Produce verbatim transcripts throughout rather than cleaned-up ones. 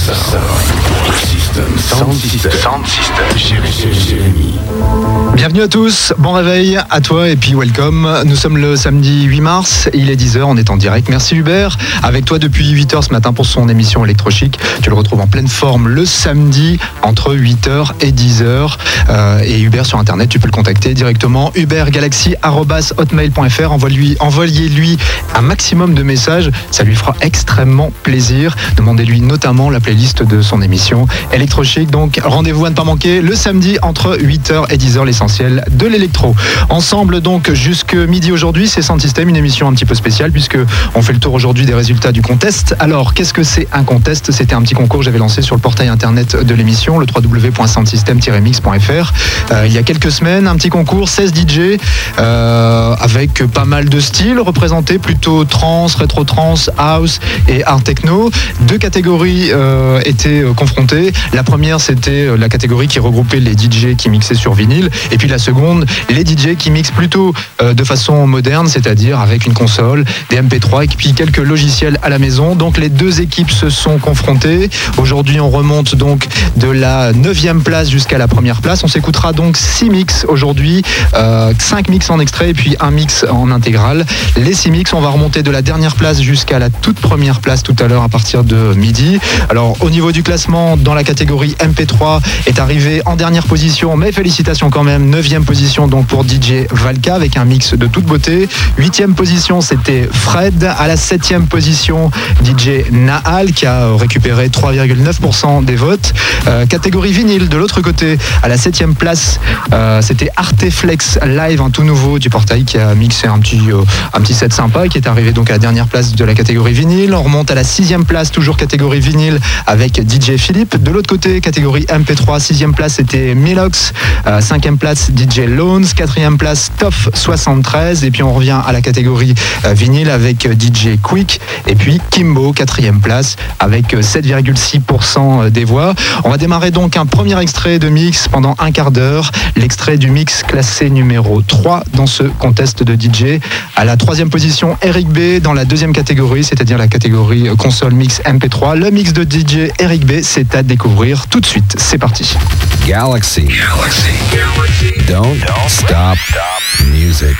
Sound System. Sound System. Jérémy. Bienvenue à tous, bon réveil à toi et puis welcome. Nous sommes le samedi huit mars, il est dix heures, on est en direct. Merci Hubert, avec toi depuis huit heures ce matin pour son émission Electrochic. Tu le retrouves en pleine forme le samedi entre huit heures et dix heures. Euh, et Hubert sur internet, tu peux le contacter directement. hubert galaxy arobase hotmail point f r. Envoie-lui, envoyez-lui un maximum de messages, ça lui fera extrêmement plaisir. Demandez-lui notamment la playlist de son émission Electrochic. Donc rendez-vous à ne pas manquer le samedi entre huit heures et dix heures, l'essentiel de l'électro. Ensemble donc jusque midi aujourd'hui, c'est Sound System, une émission un petit peu spéciale puisque on fait le tour aujourd'hui des résultats du contest. Alors qu'est-ce que c'est un contest ? C'était un petit concours que j'avais lancé sur le portail internet de l'émission, le w w w point sound system tiret mix point f r. Euh, il y a quelques semaines, un petit concours, seize D J euh, avec pas mal de styles représentés, plutôt trance, rétro trance, house et art techno. Deux catégories euh, étaient confrontées. La première, c'était la catégorie qui regroupait les D J qui mixaient sur vinyle, et puis la seconde, les D J qui mixent plutôt euh, de façon moderne, c'est-à-dire avec une console, des M P trois et puis quelques logiciels à la maison. Donc les deux équipes se sont confrontées. Aujourd'hui, on remonte donc de la neuvième place jusqu'à la première place. On s'écoutera donc six mix aujourd'hui, euh, cinq mix en extrait et puis un mix en intégrale. Les six mix, on va remonter de la dernière place jusqu'à la toute première place tout à l'heure à partir de midi. Alors au niveau du classement, dans la catégorie M P trois est arrivé en dernière position, mais félicitations quand même, neuvième position donc pour D J Valka avec un mix de toute beauté. Huitième position, c'était Fred. À la septième position, D J Nahal qui a récupéré trois virgule neuf pour cent des votes. Euh, catégorie vinyle de l'autre côté, à la septième place, euh, c'était Arteflex Live, un tout nouveau du portail qui a mixé un petit, euh, un petit set sympa et qui est arrivé donc à la dernière place de la catégorie vinyle. On remonte à la sixième place, toujours catégorie vinyle avec D J Philippe. De l'autre côté, catégorie M P trois, sixième place c'était Milox, euh, cinquième place D J Loans, quatrième place Toff soixante-treize, et puis on revient à la catégorie euh, vinyle avec D J Quick et puis Kimbo, quatrième place avec sept virgule six pour cent des voix. On va démarrer donc un premier extrait de mix pendant un quart d'heure, l'extrait du mix classé numéro trois dans ce contest de D J. À la troisième position, Eric B dans la deuxième catégorie, c'est-à-dire la catégorie console mix M P trois. Le mix de D J Eric B, c'est à découvrir tout de suite. C'est parti. Galaxy. Galaxy. Don't, Don't stop, stop music.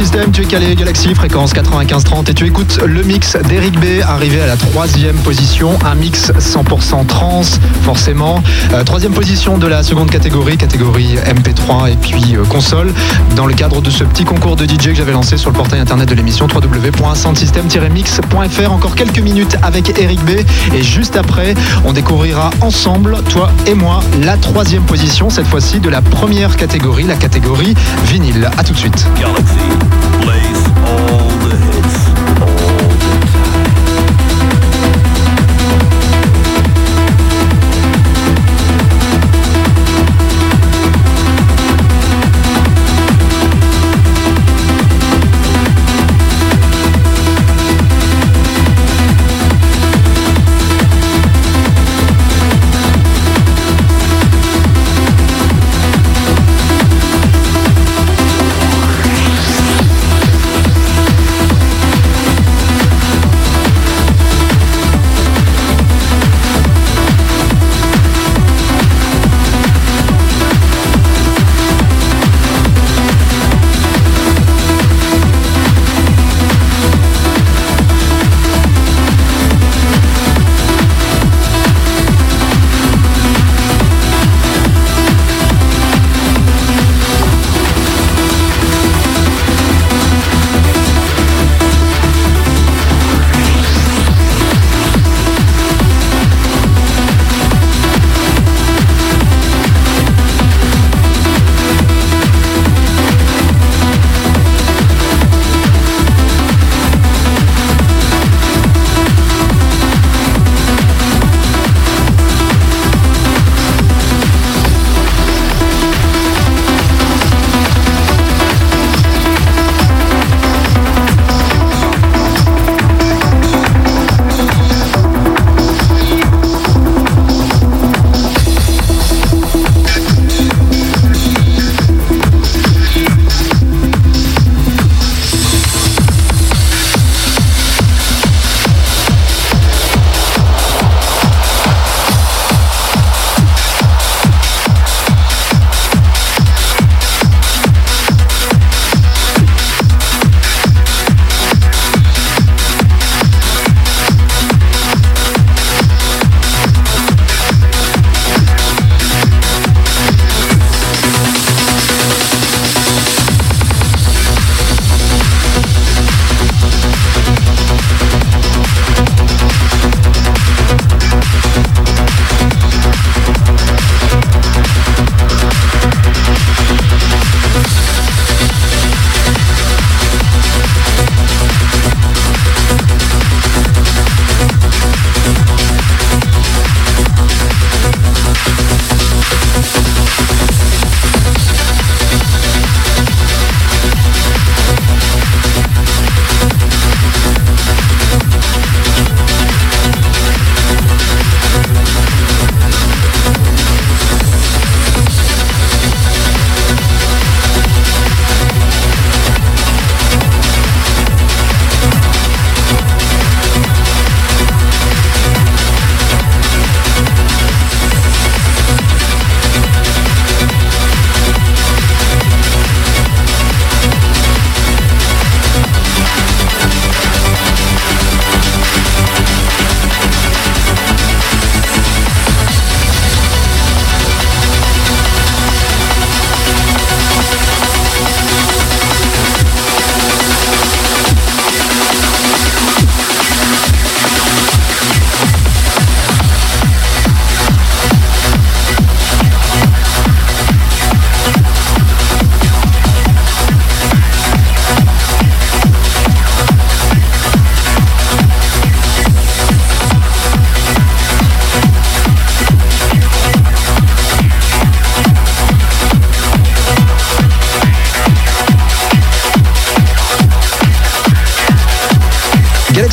System, tu es calé Galaxy, fréquence quatre-vingt-quinze trente et tu écoutes le mix d'Eric B, arrivé à la troisième position, un mix cent pour cent trance, forcément. Euh, troisième position de la seconde catégorie, catégorie M P trois et puis euh, console, dans le cadre de ce petit concours de D J que j'avais lancé sur le portail internet de l'émission w w w point soundsystem tiret mix point f r. Encore quelques minutes avec Eric B et juste après, on découvrira ensemble, toi et moi, la troisième position, cette fois-ci de la première catégorie, la catégorie vinyle. À tout de suite. Galaxy plays all the hits all the time.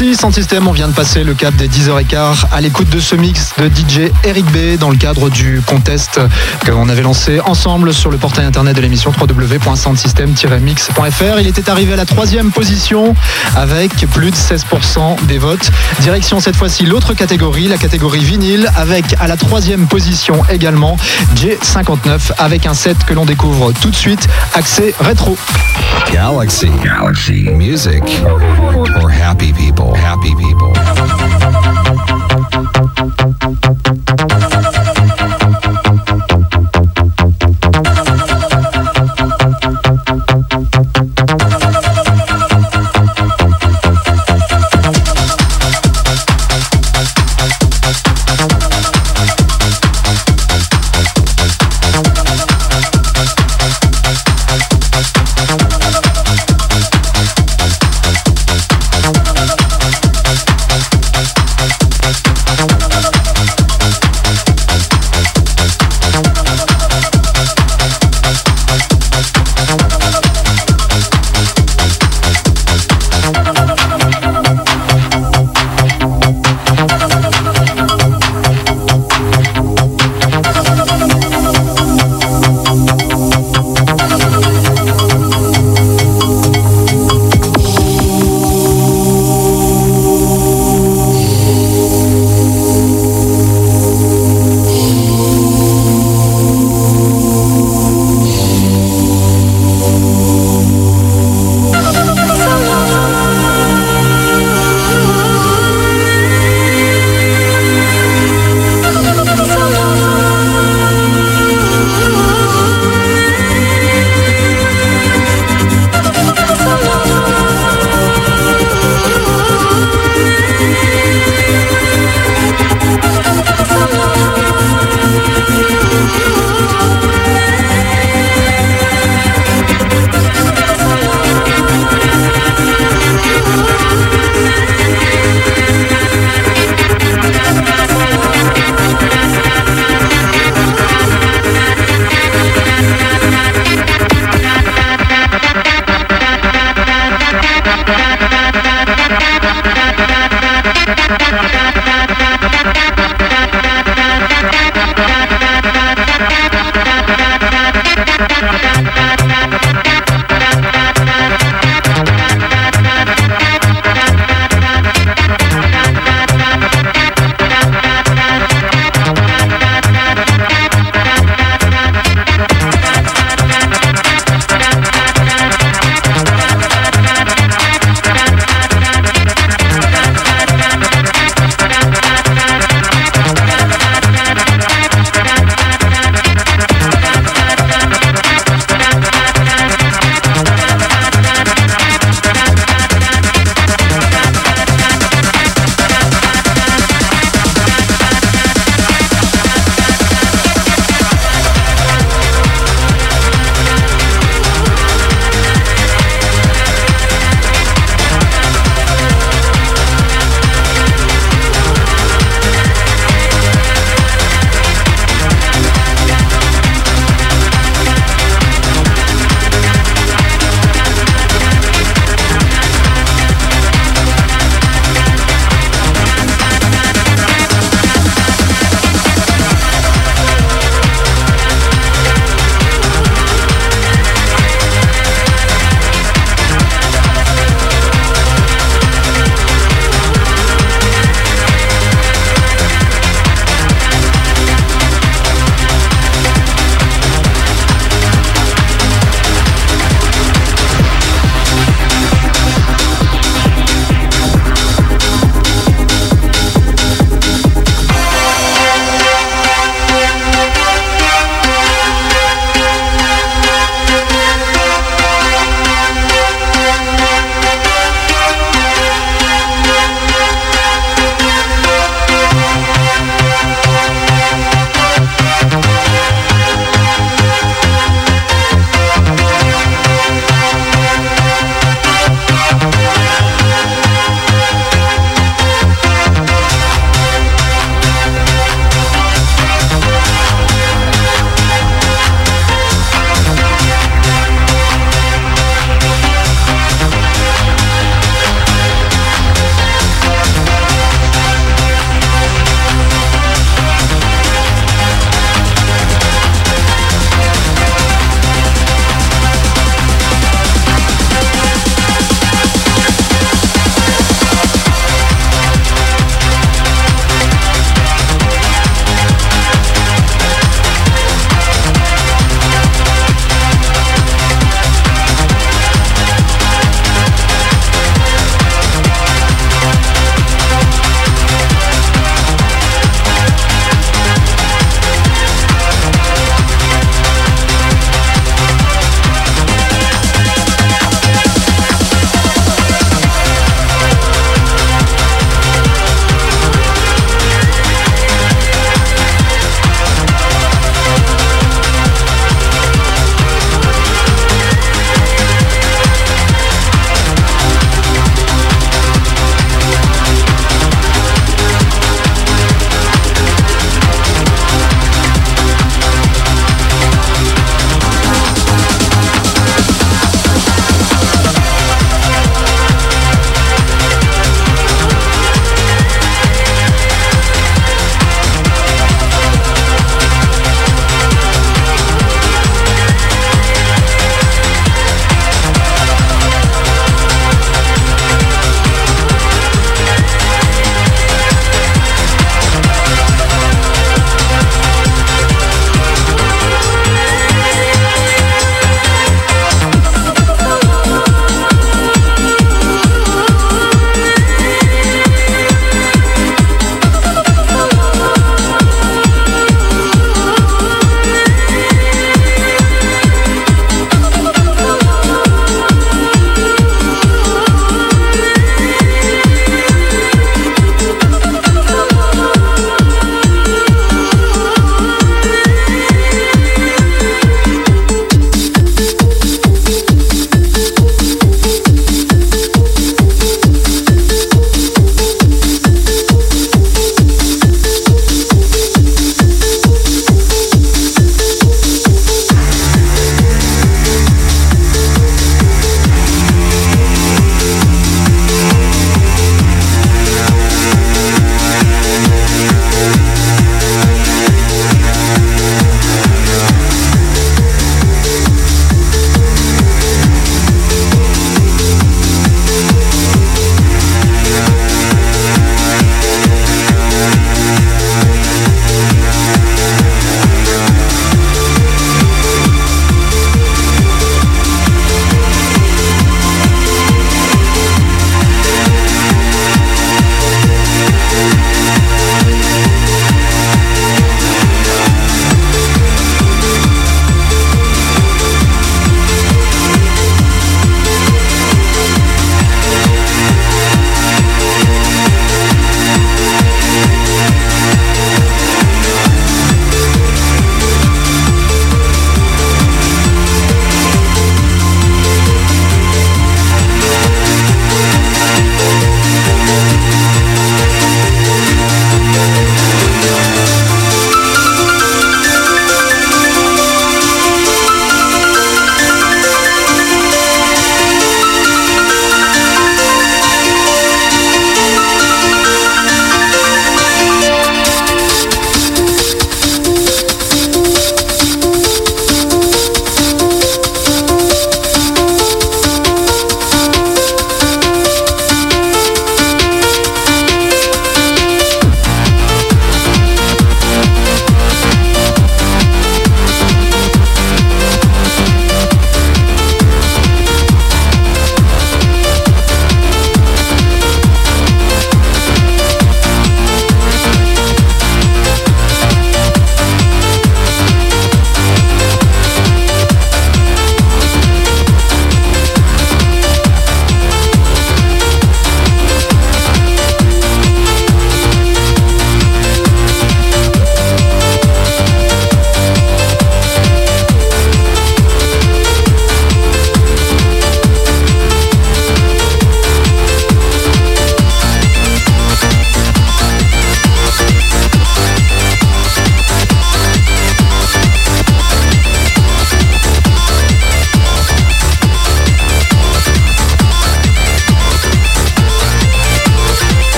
Merci Sound System, on vient de passer le cap des dix heures quinze à l'écoute de ce mix de D J Eric B dans le cadre du contest qu'on avait lancé ensemble sur le portail internet de l'émission w w w point sound system tiret mix point f r. Il était arrivé à la troisième position avec plus de seize pour cent des votes. Direction cette fois-ci l'autre catégorie, la catégorie vinyle, avec à la troisième position également J cinquante-neuf avec un set que l'on découvre tout de suite, accès rétro. Galaxy. Galaxy. Music for happy people. Happy people. We'll be right back.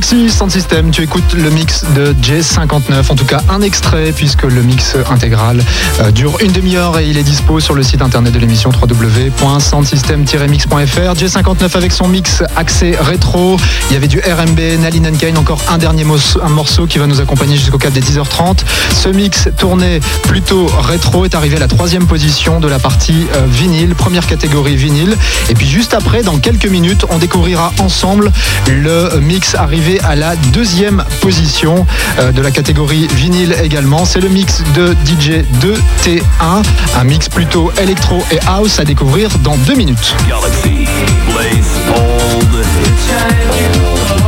Galaxy Sound System, tu écoutes le mix de J cinquante-neuf, en tout cas un extrait puisque le mix intégral euh, dure une demi-heure et il est dispo sur le site internet de l'émission w w w point soundsystem tiret mix point f r. J cinquante-neuf avec son mix axé rétro, il y avait du R M B, Naline and Kane, encore un dernier morceau, un morceau qui va nous accompagner jusqu'au cap des dix heures trente. Ce mix tourné plutôt rétro est arrivé à la troisième position de la partie euh, vinyle, première catégorie vinyle. Et puis juste après, dans quelques minutes, on découvrira ensemble le mix arrivé à la deuxième position euh, de la catégorie vinyle également. C'est le mix de D J deux T un, un mix plutôt électro et house à découvrir dans deux minutes. Galaxy plays all the hits.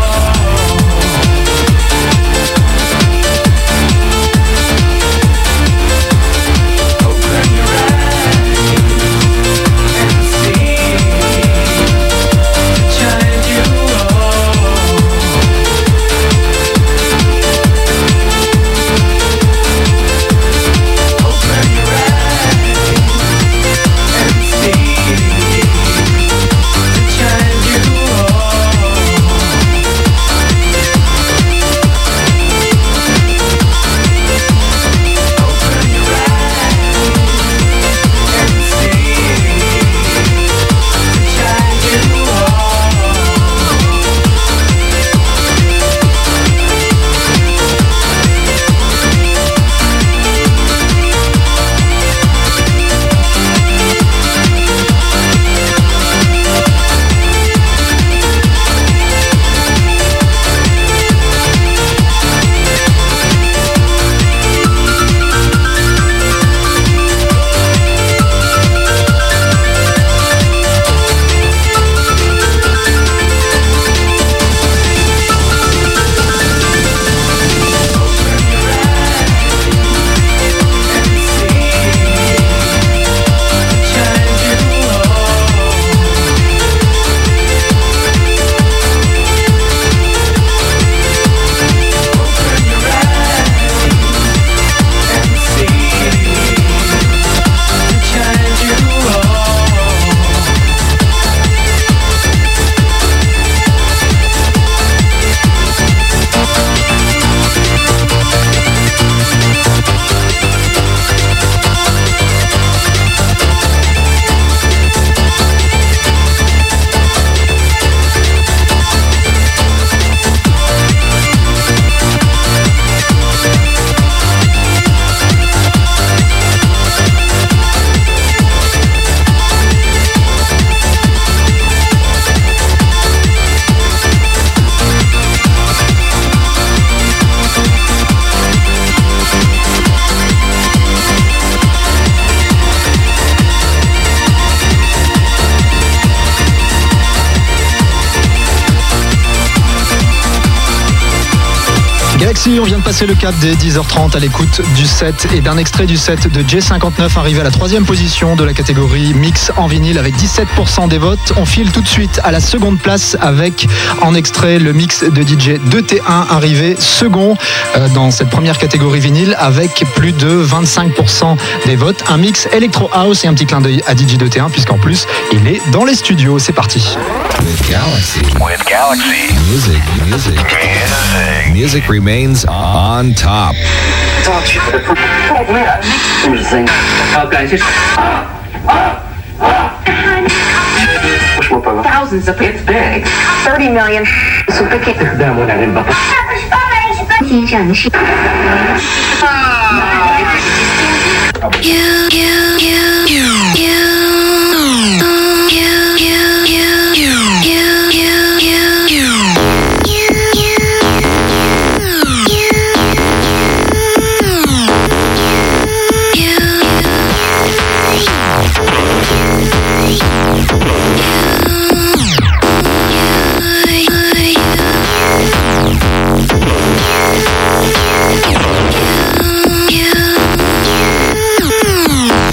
Galaxy, on vient de passer le cap des dix heures trente à l'écoute du set et d'un extrait du set de J cinquante-neuf arrivé à la troisième position de la catégorie mix en vinyle avec dix-sept pour cent des votes. On file tout de suite à la seconde place avec en extrait le mix de D J deux T un arrivé second euh, dans cette première catégorie vinyle avec plus de vingt-cinq pour cent des votes. Un mix Electro House et un petit clin d'œil à D J deux T un puisqu'en plus il est dans les studios. C'est parti. With Galaxy. With Galaxy. Music, music. Music. Music remains on top. 好，感谢。 Thousands of it's big. thirty million. استخدام للبقر. 先生是。 You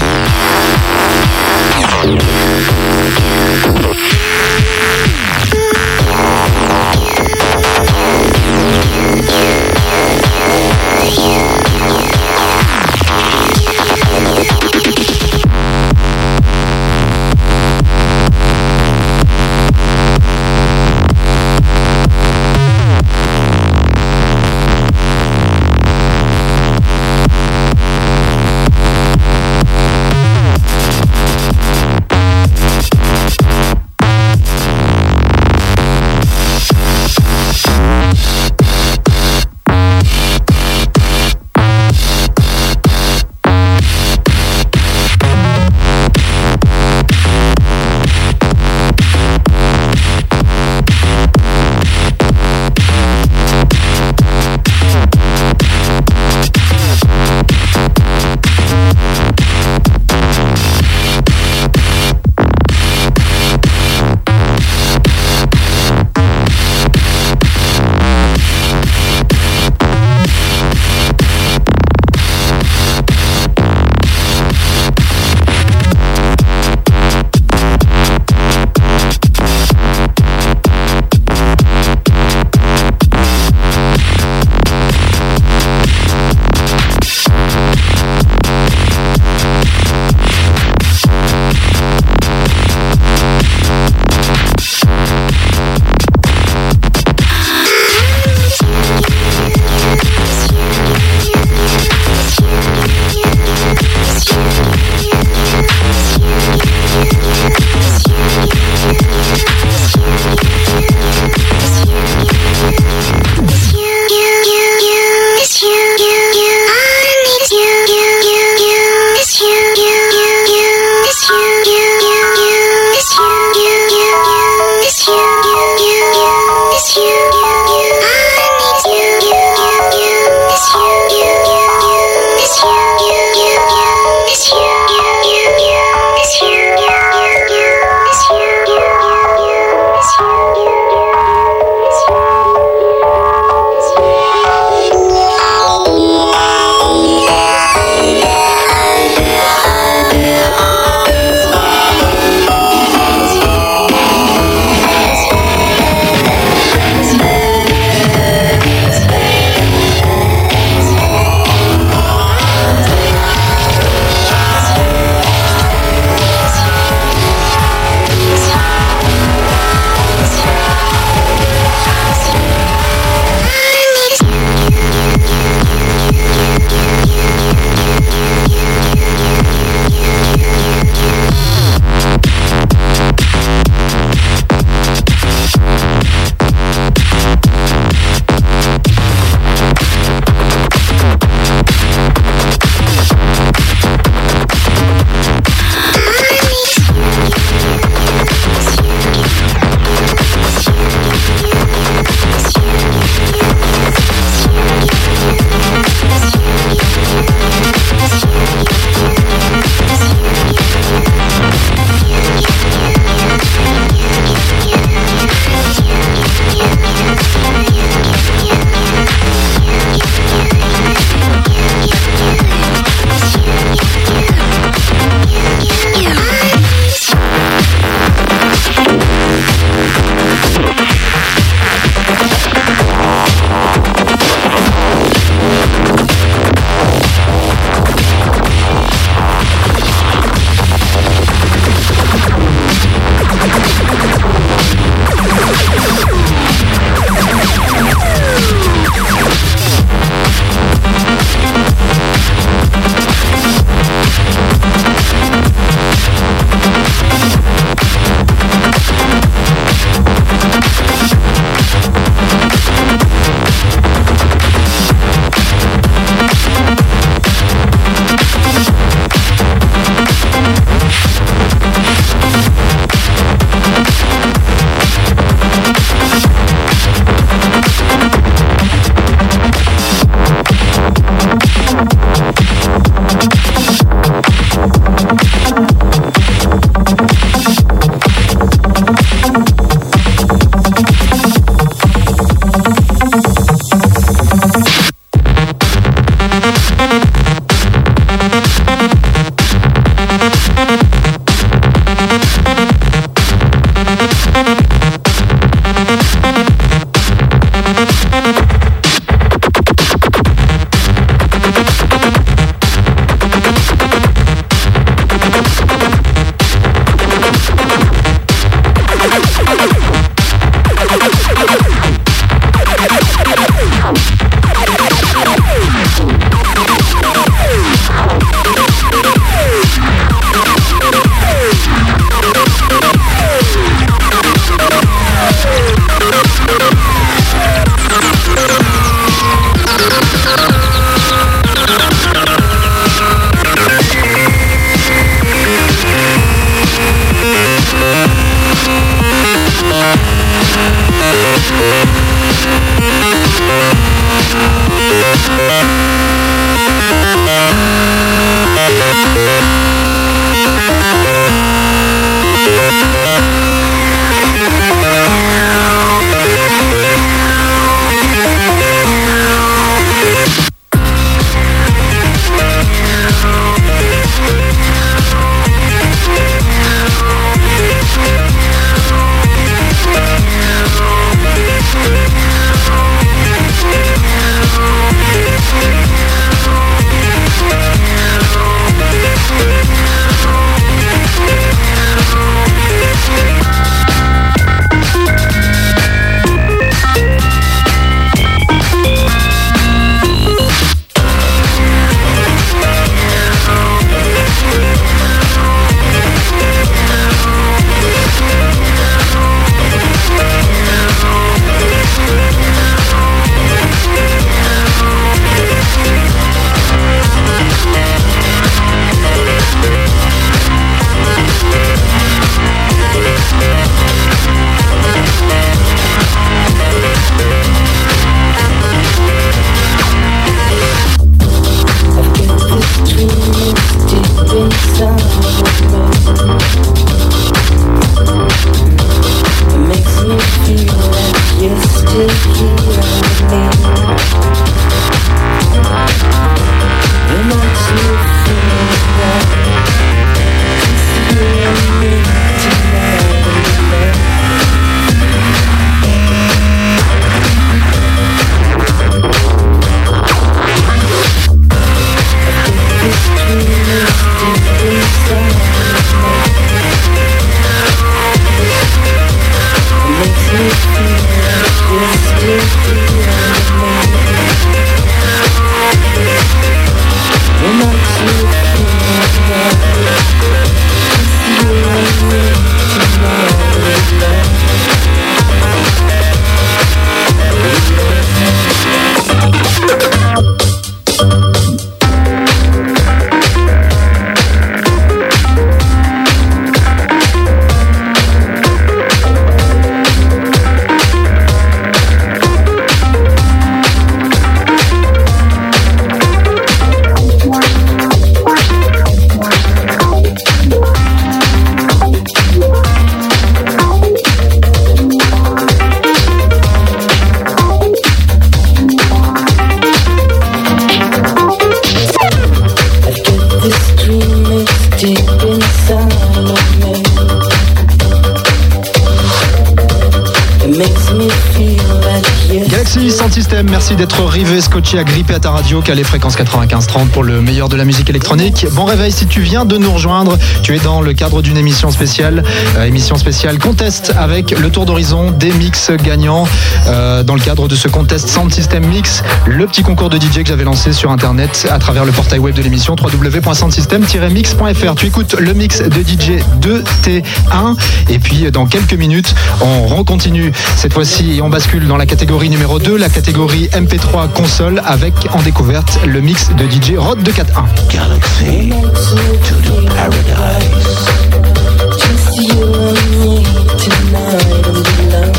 Sound System, merci d'être rivé, scotché, agrippé à ta radio, calé fréquence quatre-vingt-quinze trente pour le meilleur de la musique électronique. Bon réveil si tu viens de nous rejoindre, tu es dans le cadre d'une émission spéciale, euh, émission spéciale Contest avec le tour d'horizon des mix gagnants. Euh, dans le cadre de ce Contest Sound System Mix, le petit concours de D J que j'avais lancé sur internet à travers le portail web de l'émission w w w point soundsystem tiret mix point f r. Tu écoutes le mix de D J de T un et puis dans quelques minutes, on recontinue cette fois-ci et on bascule dans la catégorie numéro deux, la catégorie M P trois console avec en découverte le mix de D J Rod deux quatre un. Galaxy to the paradise. Just you and me tonight and we love.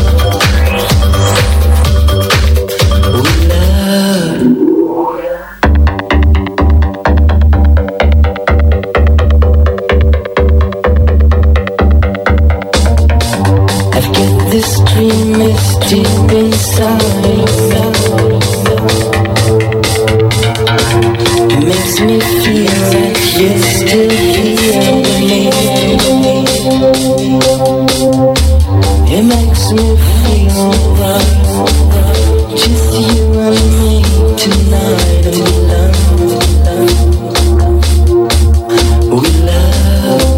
We love. I've got this dream, it's deep inside. It makes me feel like you're still here with me. It makes me feel right. Just you and me tonight, and we love, we love.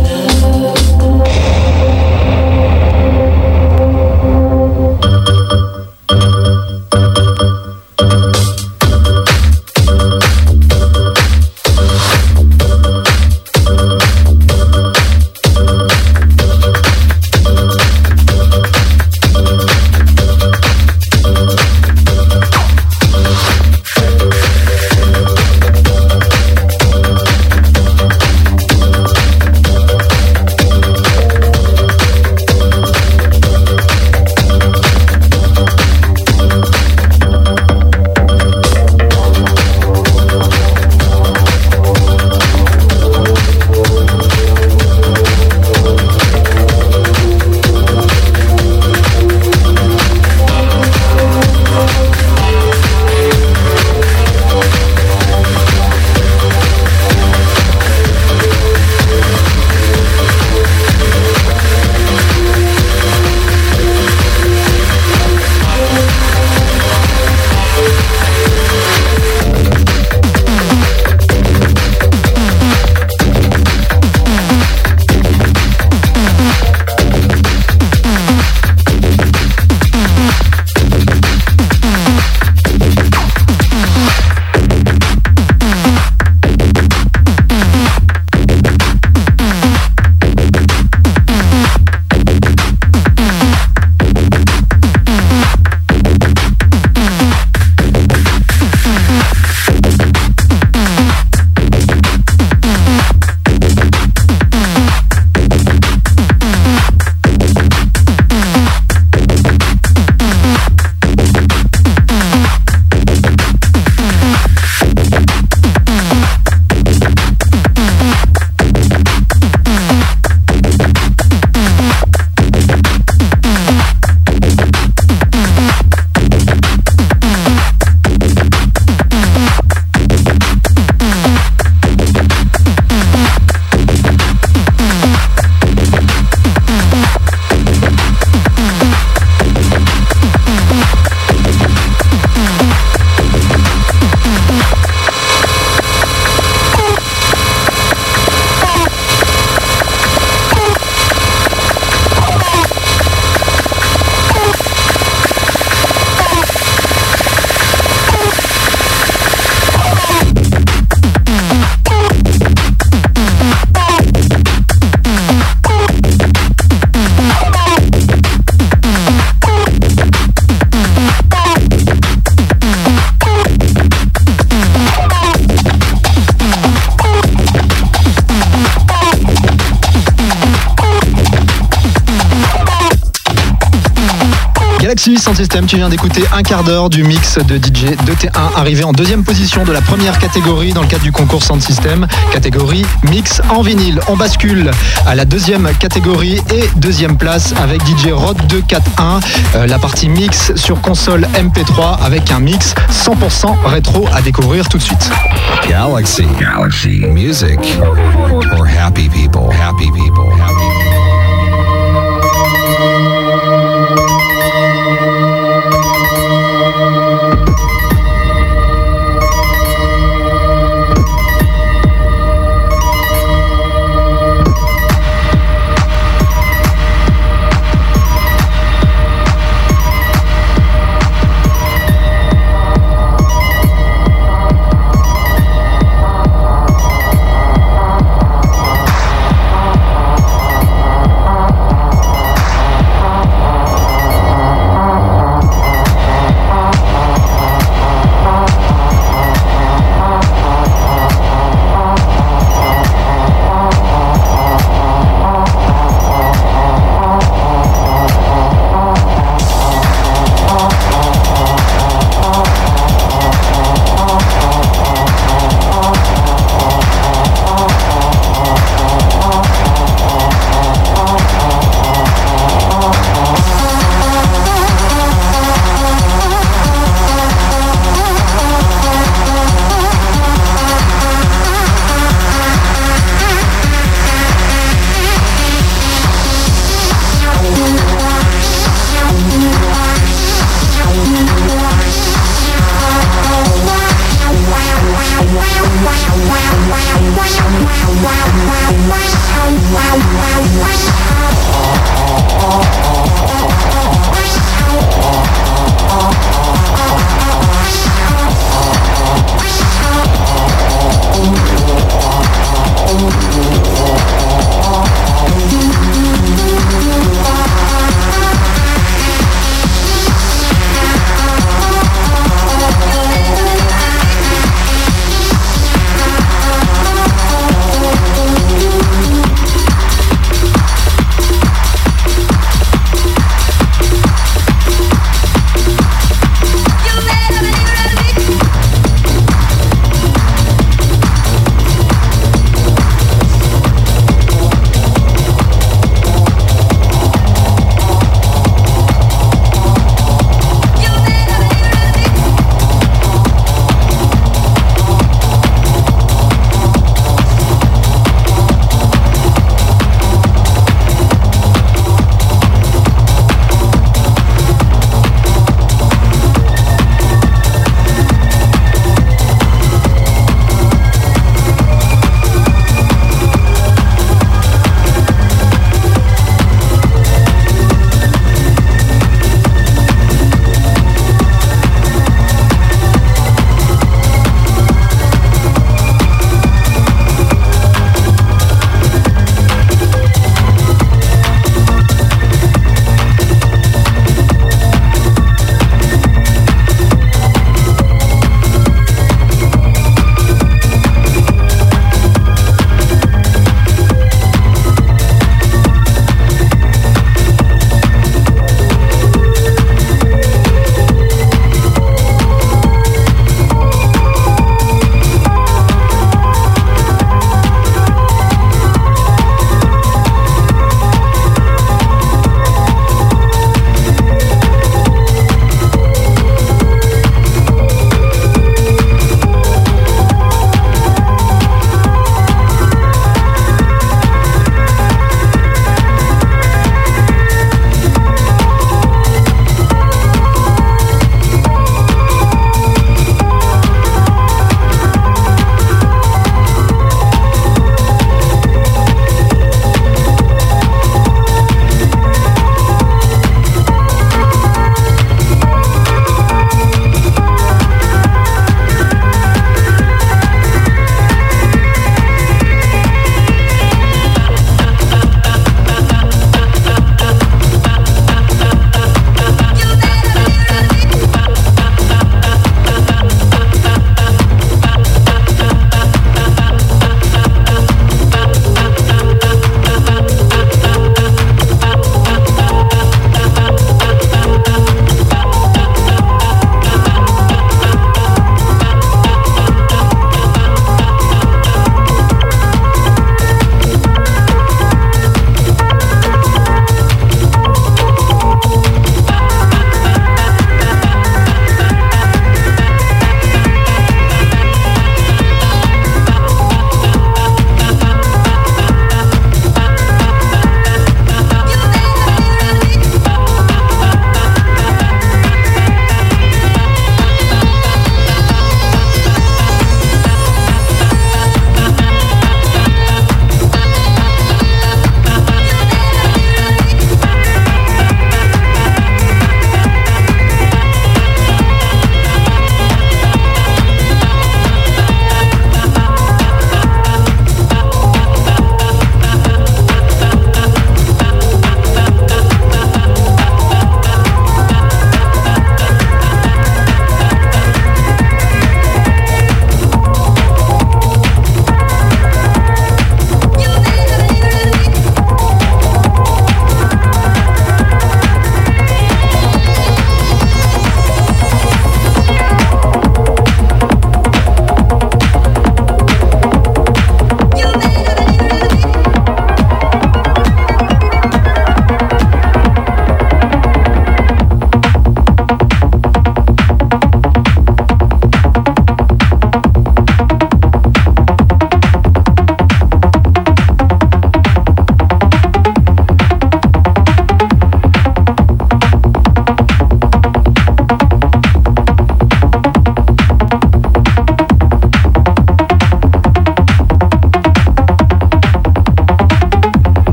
Galaxy Sound System, tu viens d'écouter un quart d'heure du mix de D J de T un, arrivé en deuxième position de la première catégorie dans le cadre du concours Sound System, catégorie mix en vinyle. On bascule à la deuxième catégorie et deuxième place avec D J Rod deux quatre un, euh, la partie mix sur console M P trois avec un mix cent pour cent rétro à découvrir tout de suite. Galaxy. Galaxy. Music for happy people. Happy people. Happy people.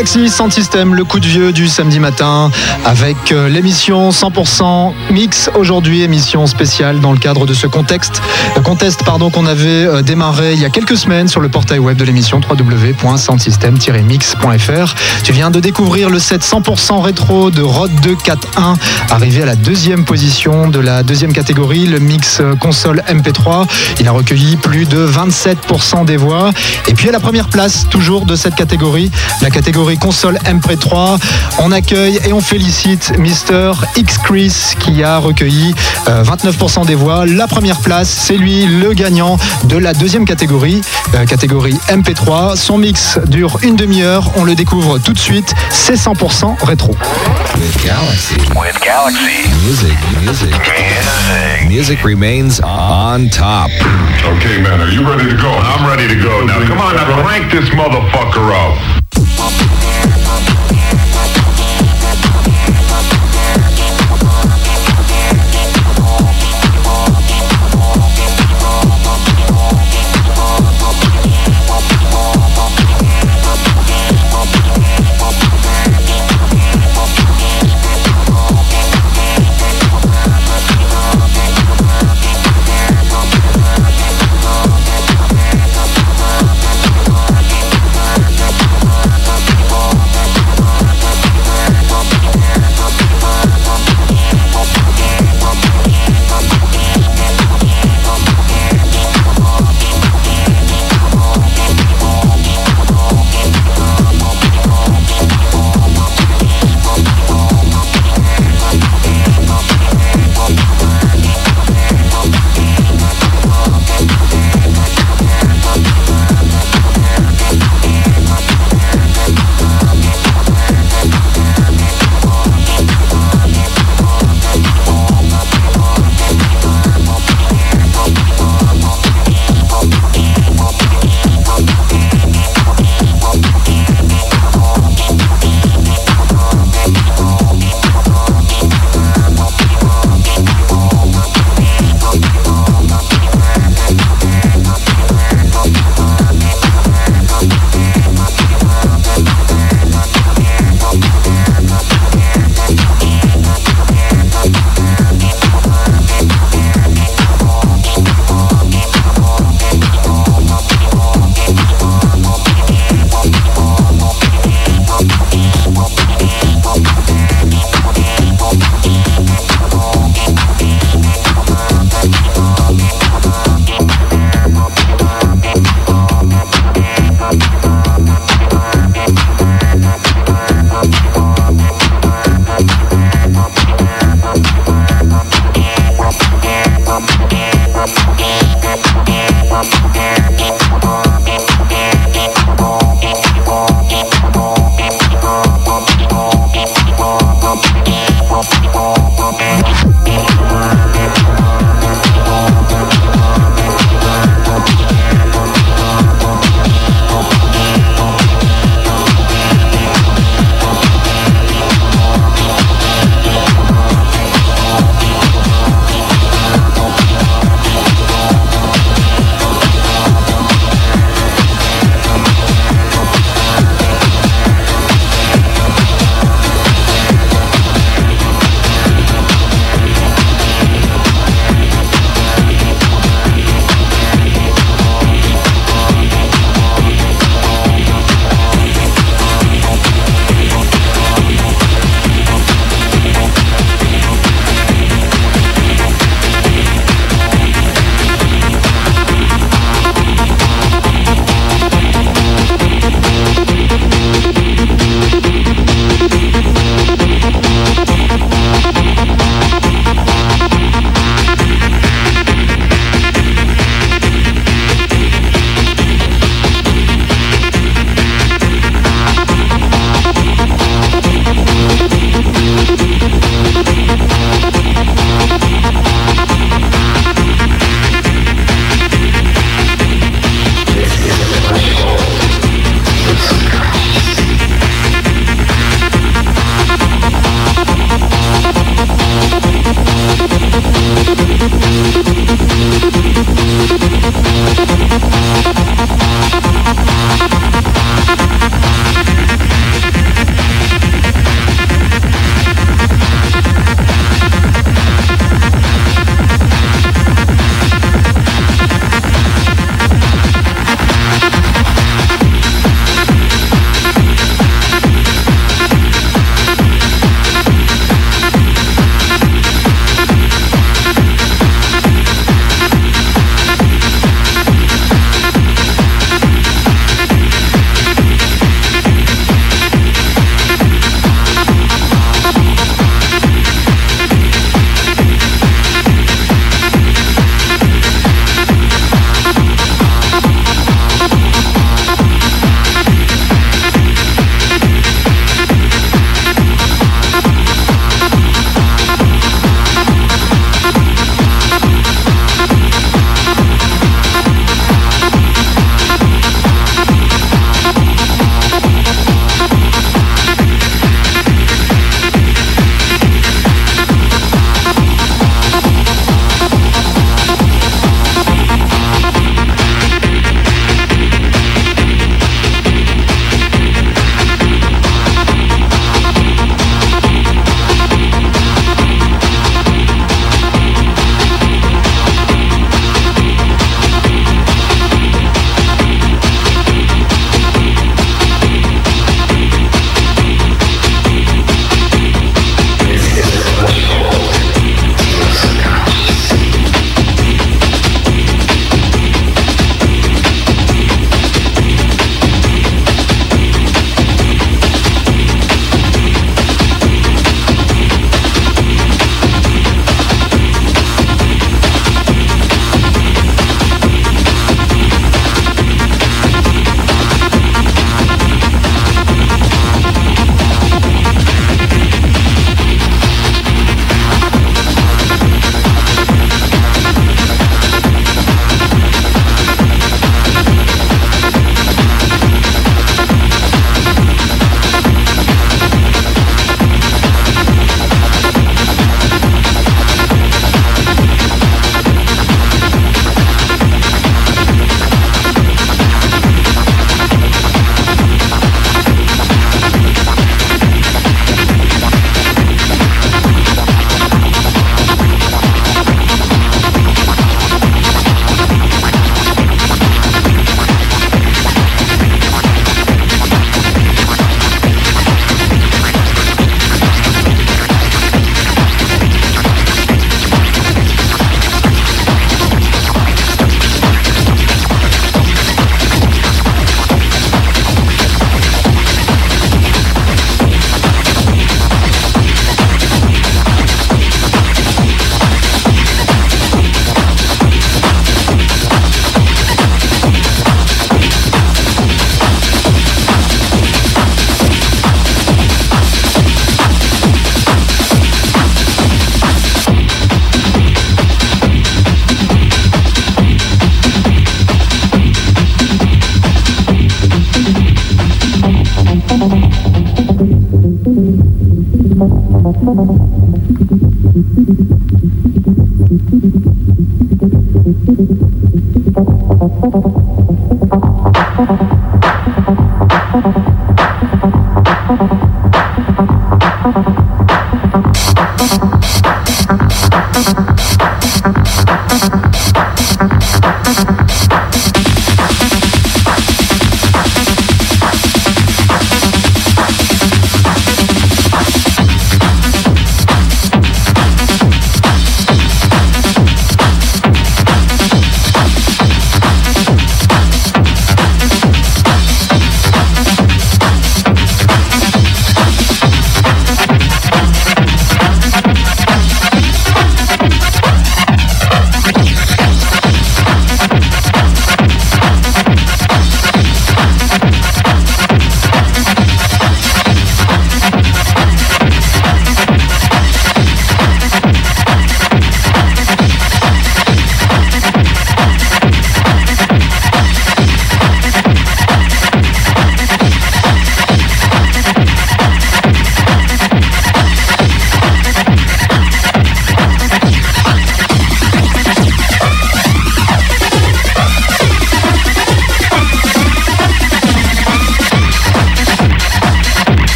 Galaxy Sound System, le coup de vieux du samedi matin avec euh, l'émission cent pour cent Mix aujourd'hui, émission spéciale dans le cadre de ce contexte, le contest pardon qu'on avait euh, démarré il y a quelques semaines sur le portail web de l'émission w w w point soundsystem tiret mix point f r. Tu viens de découvrir le set cent pour cent rétro de Rod deux quatre un, arrivé à la deuxième position de la deuxième catégorie, le mix euh, console M P trois. Il a recueilli plus de vingt-sept pour cent des voix. Et puis à la première place, toujours de cette catégorie, la catégorie console M P trois, on accueille et on félicite Mister X Chris qui a recueilli euh, vingt-neuf pour cent des voix. La première place, c'est lui le gagnant de la deuxième catégorie, euh, catégorie M P trois. Son mix dure une demi-heure, on le découvre tout de suite, c'est cent pour cent rétro. With Galaxy. With Galaxy. Music, music. Music. Music remains on top. Okay, man, are you ready to go? I'm ready to go. Now, come on, now crank this motherfucker up.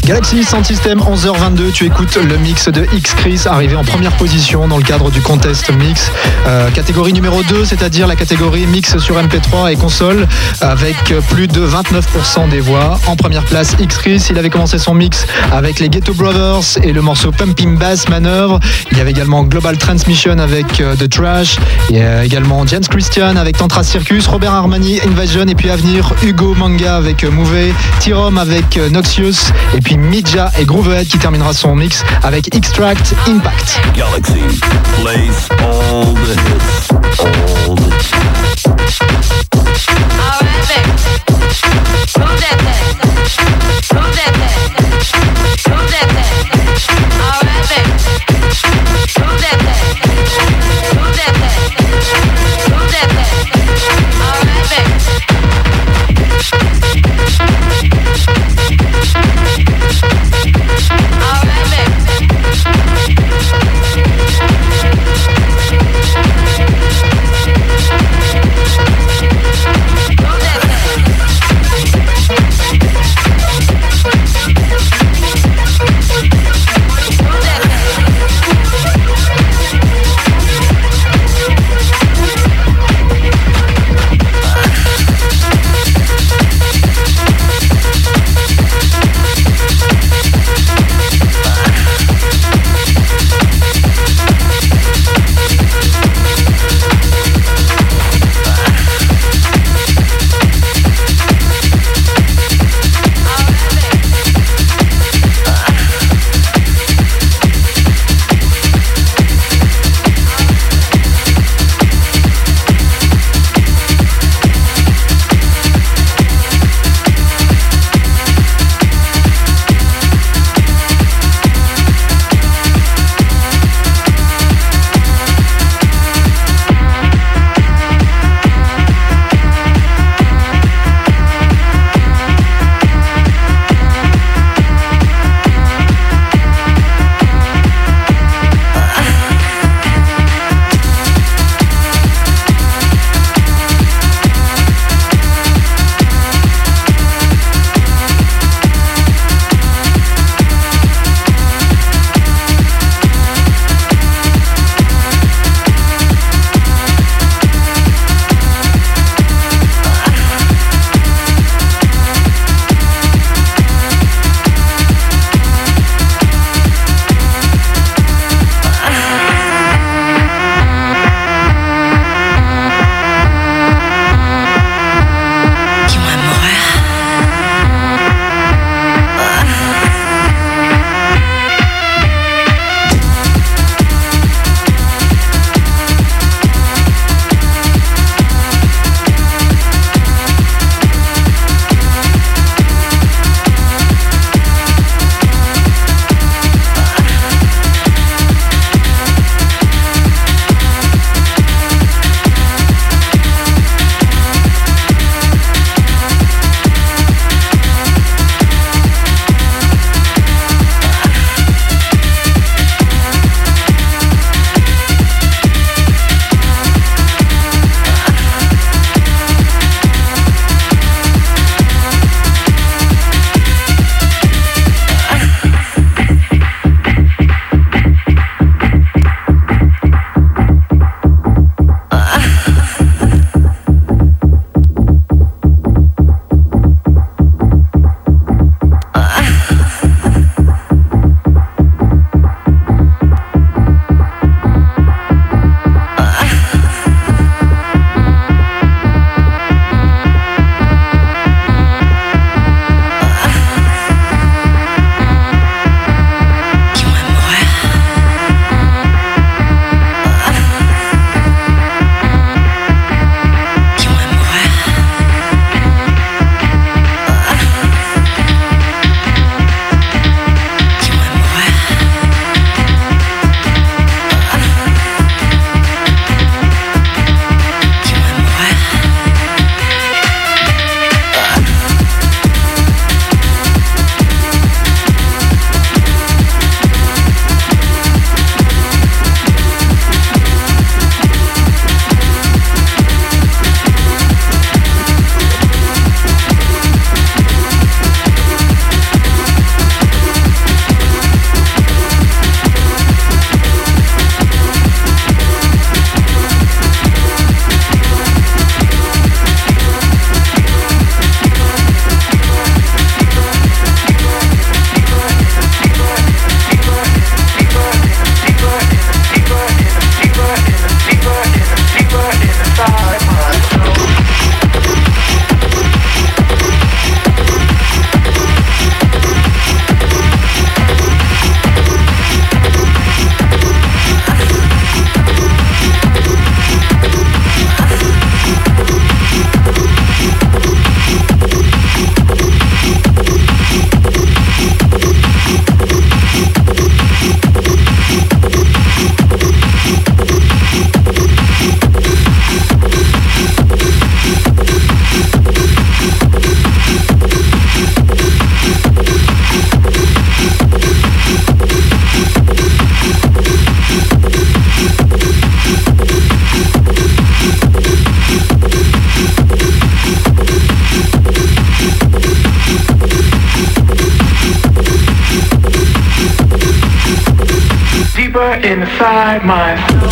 Galaxy Sound System, onze heures vingt-deux, tu écoutes le mix de X-Chris, arrivé en première position dans le cadre du contest mix. Euh, catégorie numéro deux, c'est-à-dire la catégorie mix sur M P trois et console, avec plus de vingt-neuf pour cent des voix. En première place, X-Chris, il avait commencé son mix avec les Ghetto Brothers et le morceau Pumping Bass Maneuver. Il y avait également Global Transmission avec euh, The Trash. Il y a également James Christian avec Tantra Circus, Robert Armani, Invasion, et puis à venir Hugo Manga avec euh, Move, T-Rom avec euh, Noxious, et puis Midja et Groovehead qui terminera son mix avec Extract Impact. Galaxy plays all the hits, all the Alright, baby. Move that thing. Move that thing. Move that thing. Alright, baby. Move that thing. Move that thing. Move that thing. Alright, baby. Alright, baby. inside myself.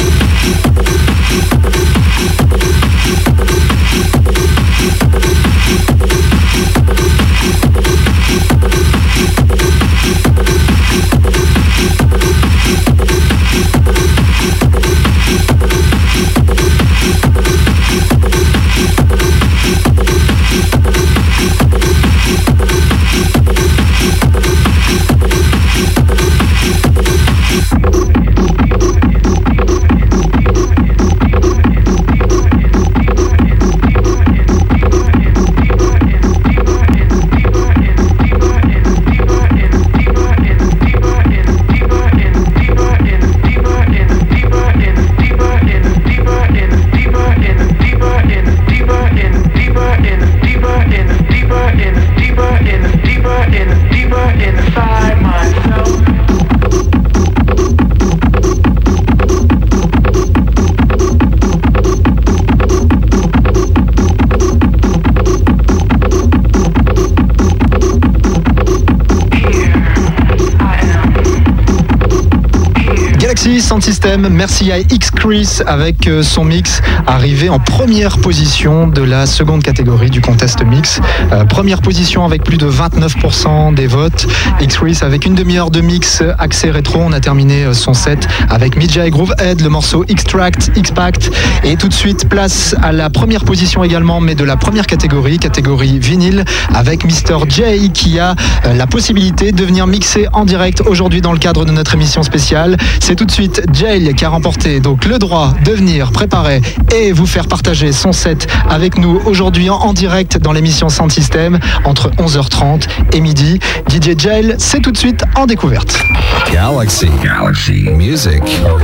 Sound System, merci à X-Chris avec son mix arrivé en première position de la seconde catégorie du contest mix. Euh, première position avec plus de vingt-neuf pour cent des votes. X-Chris avec une demi-heure de mix axé rétro. On a terminé son set avec Midja et Groovehead, le morceau Extract, X-Pact. Et tout de suite, place à la première position également, mais de la première catégorie, catégorie vinyle, avec mister J qui a la possibilité de venir mixer en direct aujourd'hui dans le cadre de notre émission spéciale. C'est tout de suite Jail qui a remporté donc le droit de venir préparer et vous faire partager son set avec nous aujourd'hui en, en direct dans l'émission Sound System entre onze heures trente et midi. D J Jail, c'est tout de suite en découverte. Galaxy. Galaxy. Music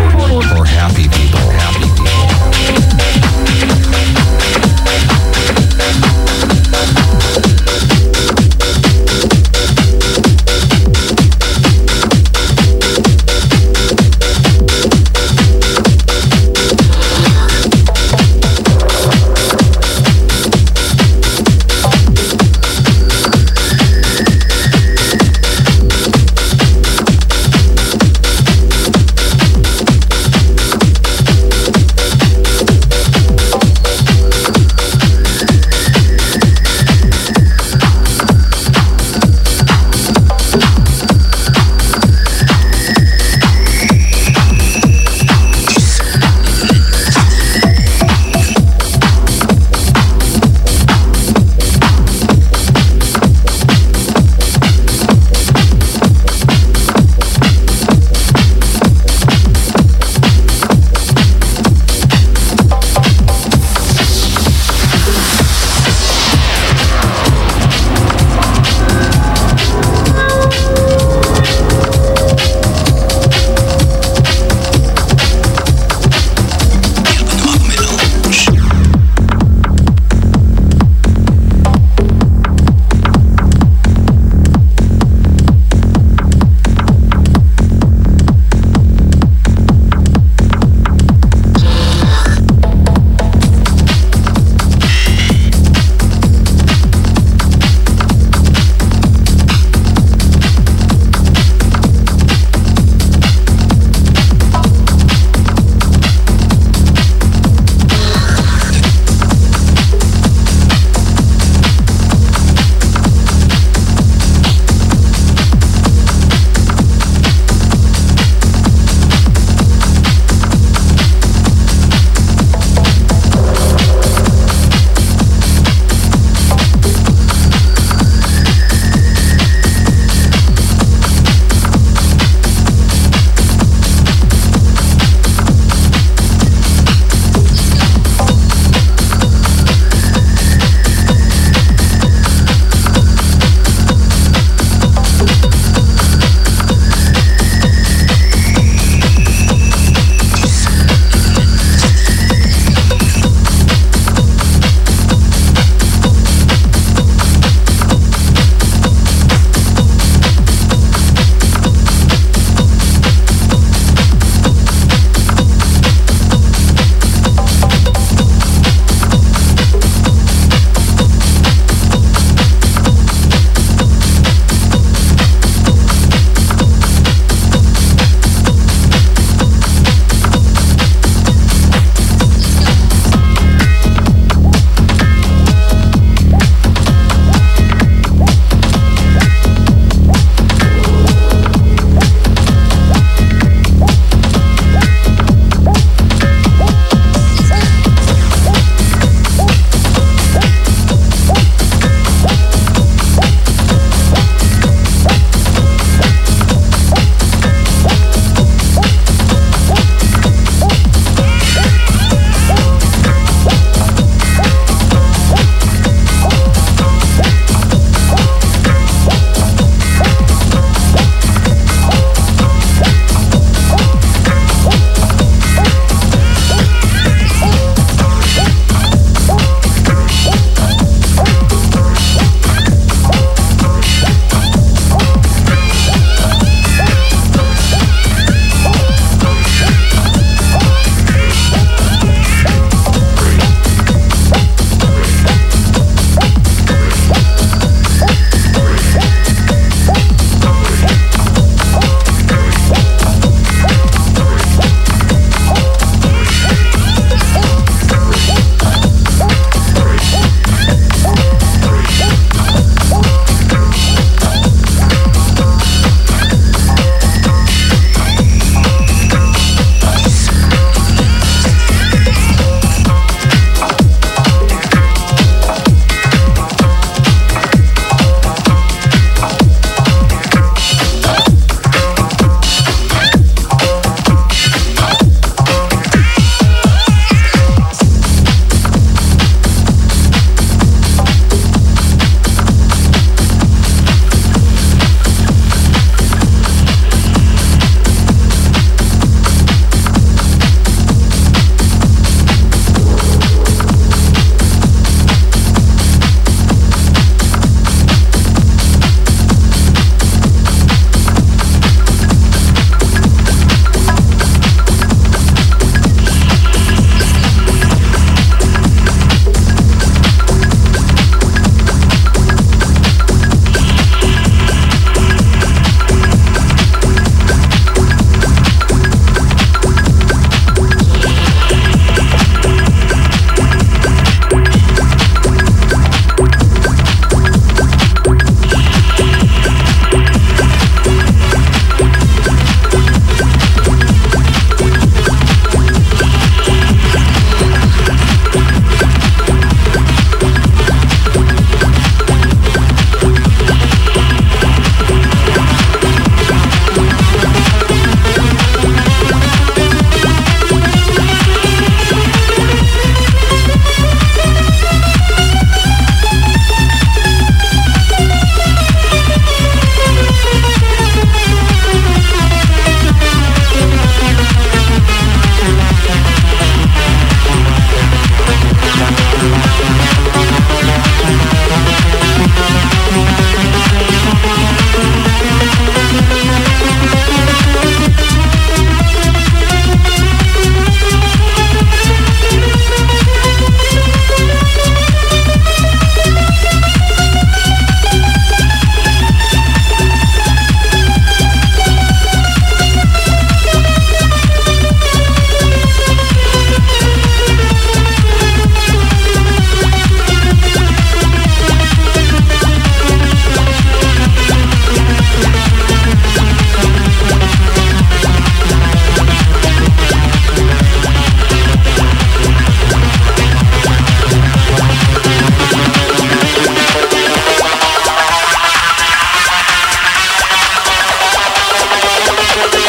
for happy people. Happy people.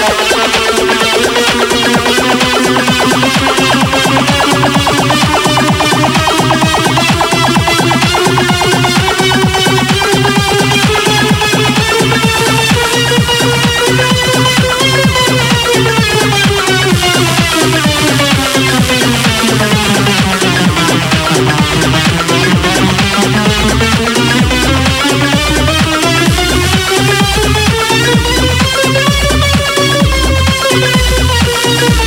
We'll be right back.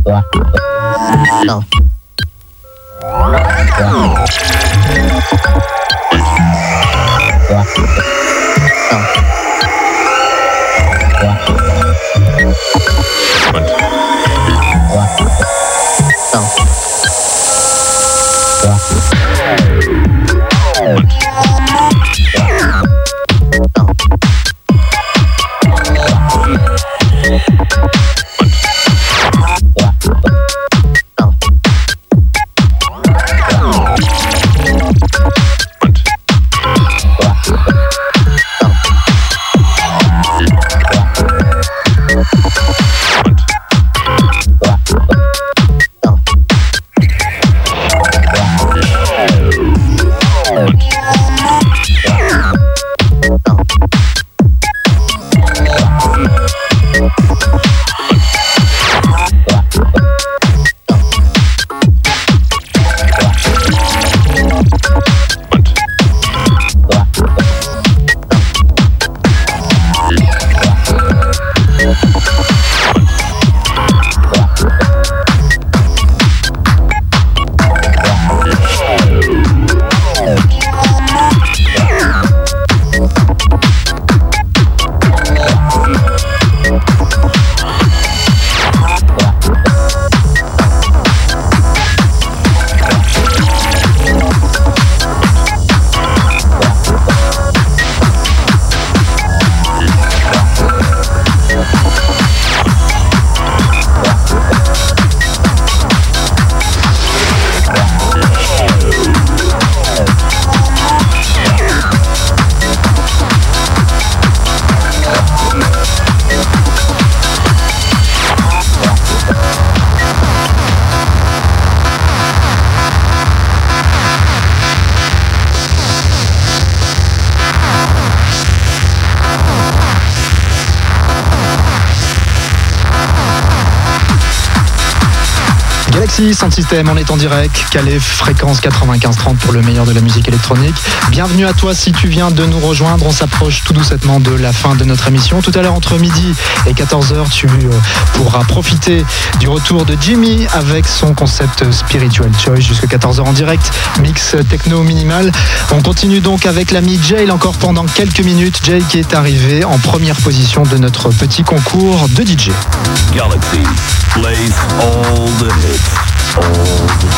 No. Galaxy Sound System, on est en direct, Calais, fréquence quatre-vingt-quinze trente pour le meilleur de la musique électronique. Bienvenue à toi si tu viens de nous rejoindre, on s'approche tout doucement de la fin de notre émission. Tout à l'heure entre midi et quatorze heures, tu pourras profiter du retour de Jimmy avec son concept Spiritual Choice jusqu'à quatorze heures en direct, mix techno minimal. On continue donc avec l'ami Jay encore pendant quelques minutes. Jay qui est arrivé en première position de notre petit concours de D J. Galaxy plays all the hits, all the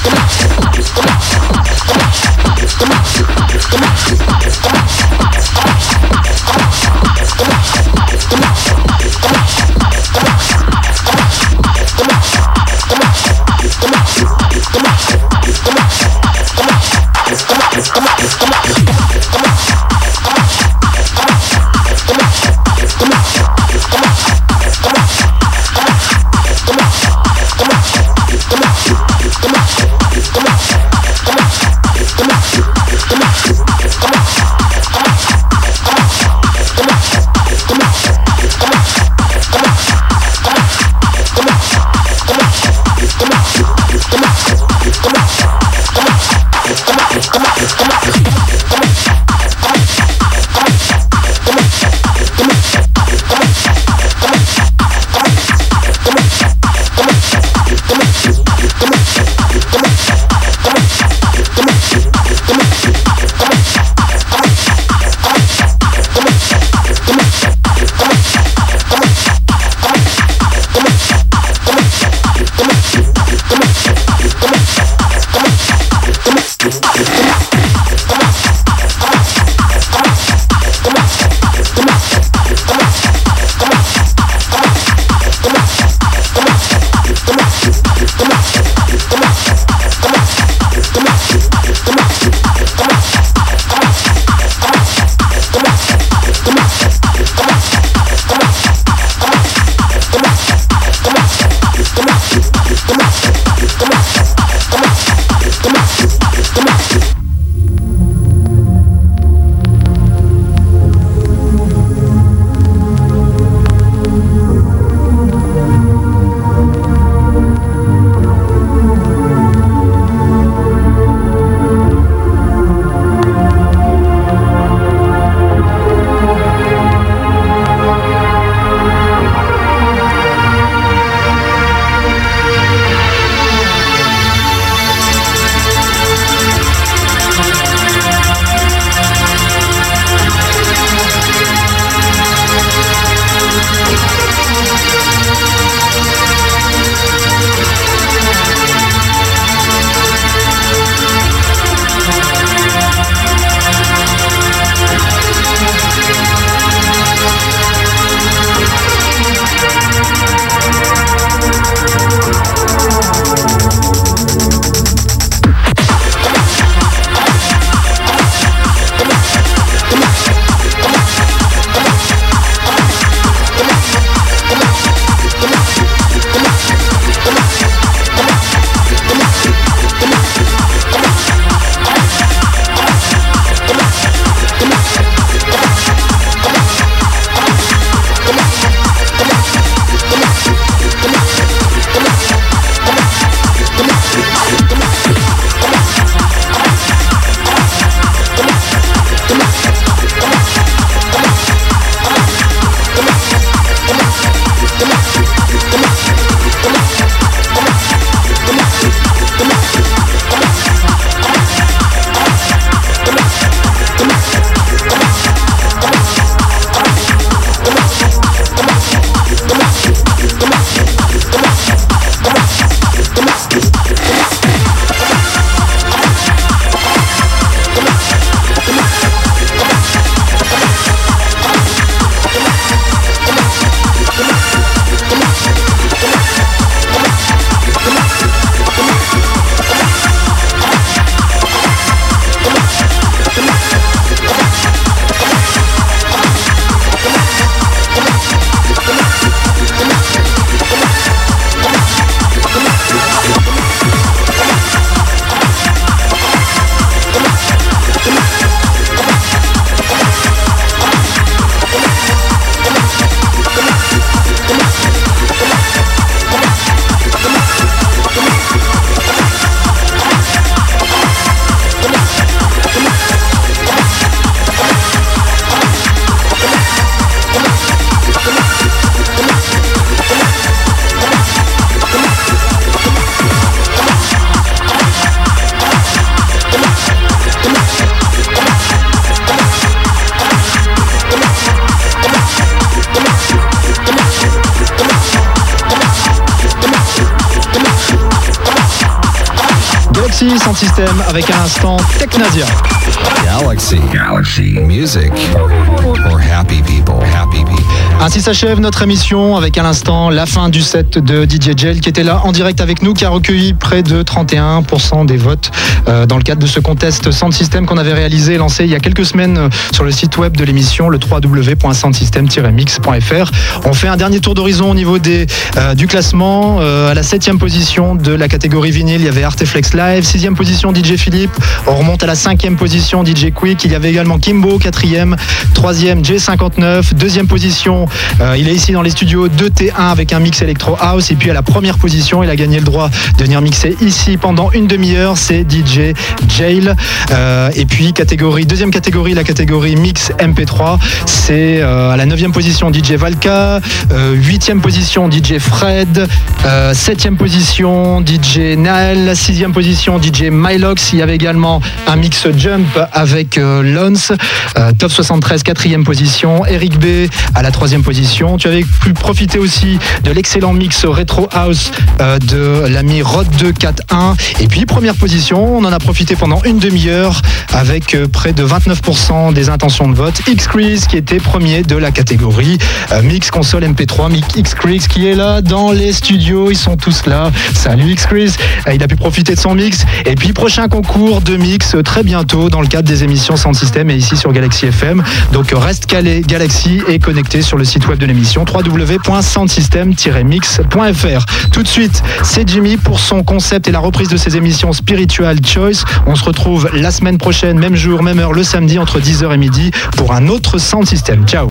Come on. Galaxy Sound System avec à l'instant Technasia. Galaxy. Galaxy. Music for happy people. Happy people. Ainsi s'achève notre émission avec à l'instant la fin du set de D J Gel qui était là en direct avec nous, qui a recueilli près de trente et un pour cent des votes euh, dans le cadre de ce contest Sound System qu'on avait réalisé et lancé il y a quelques semaines euh, sur le site web de l'émission, le w w w point sound system tiret mix point f r. On fait un dernier tour d'horizon au niveau des, euh, du classement. Euh, à la septième position de la catégorie vinyle, il y avait Arteflex Live. Sixième position, D J Philippe. On remonte à la cinquième position, D J Quick. Il y avait également Kimbo, quatrième. Troisième, J cinquante-neuf. Deuxième position, euh, il est ici dans les studios de T un avec un mix Electro House. Et puis à la première position, il a gagné le droit de venir mixer ici pendant une demi-heure. C'est D J Jail. Euh, et puis catégorie, deuxième catégorie, la catégorie mix M P trois. C'est euh, à la neuvième position, D J Valka. Euh, huitième position, D J Fred. Euh, septième position, D J Nael. Sixième position, D J Mylox. Il y avait également un mix Jump avec euh, Lons. Euh, Top soixante-treize, quatrième position. Eric B à la troisième position. Tu avais pu profiter aussi de l'excellent mix Retro House euh, de l'ami Rod deux quatre un. Et puis première position, on en a profité pendant une demi-heure avec euh, près de vingt-neuf pour cent des intentions de vote. X-Crease qui était premier de la catégorie euh, mix console M P trois. X-Crease qui est là dans les studios, ils sont tous là. Salut X-Crease, euh, il a pu profiter de son mix. Et puis prochain concours de mix euh, très bientôt dans le cadre des émissions Sound System et ici sur Galaxy F M. Donc euh, reste calé Galaxy et connecté sur le site web de l'émission w w w point sound system tiret mix point f r. Tout de suite, c'est Jimmy pour son concept et la reprise de ses émissions Spiritual Choice. On se retrouve la semaine prochaine, même jour, même heure, le samedi entre dix heures et midi pour un autre Sound System. Ciao.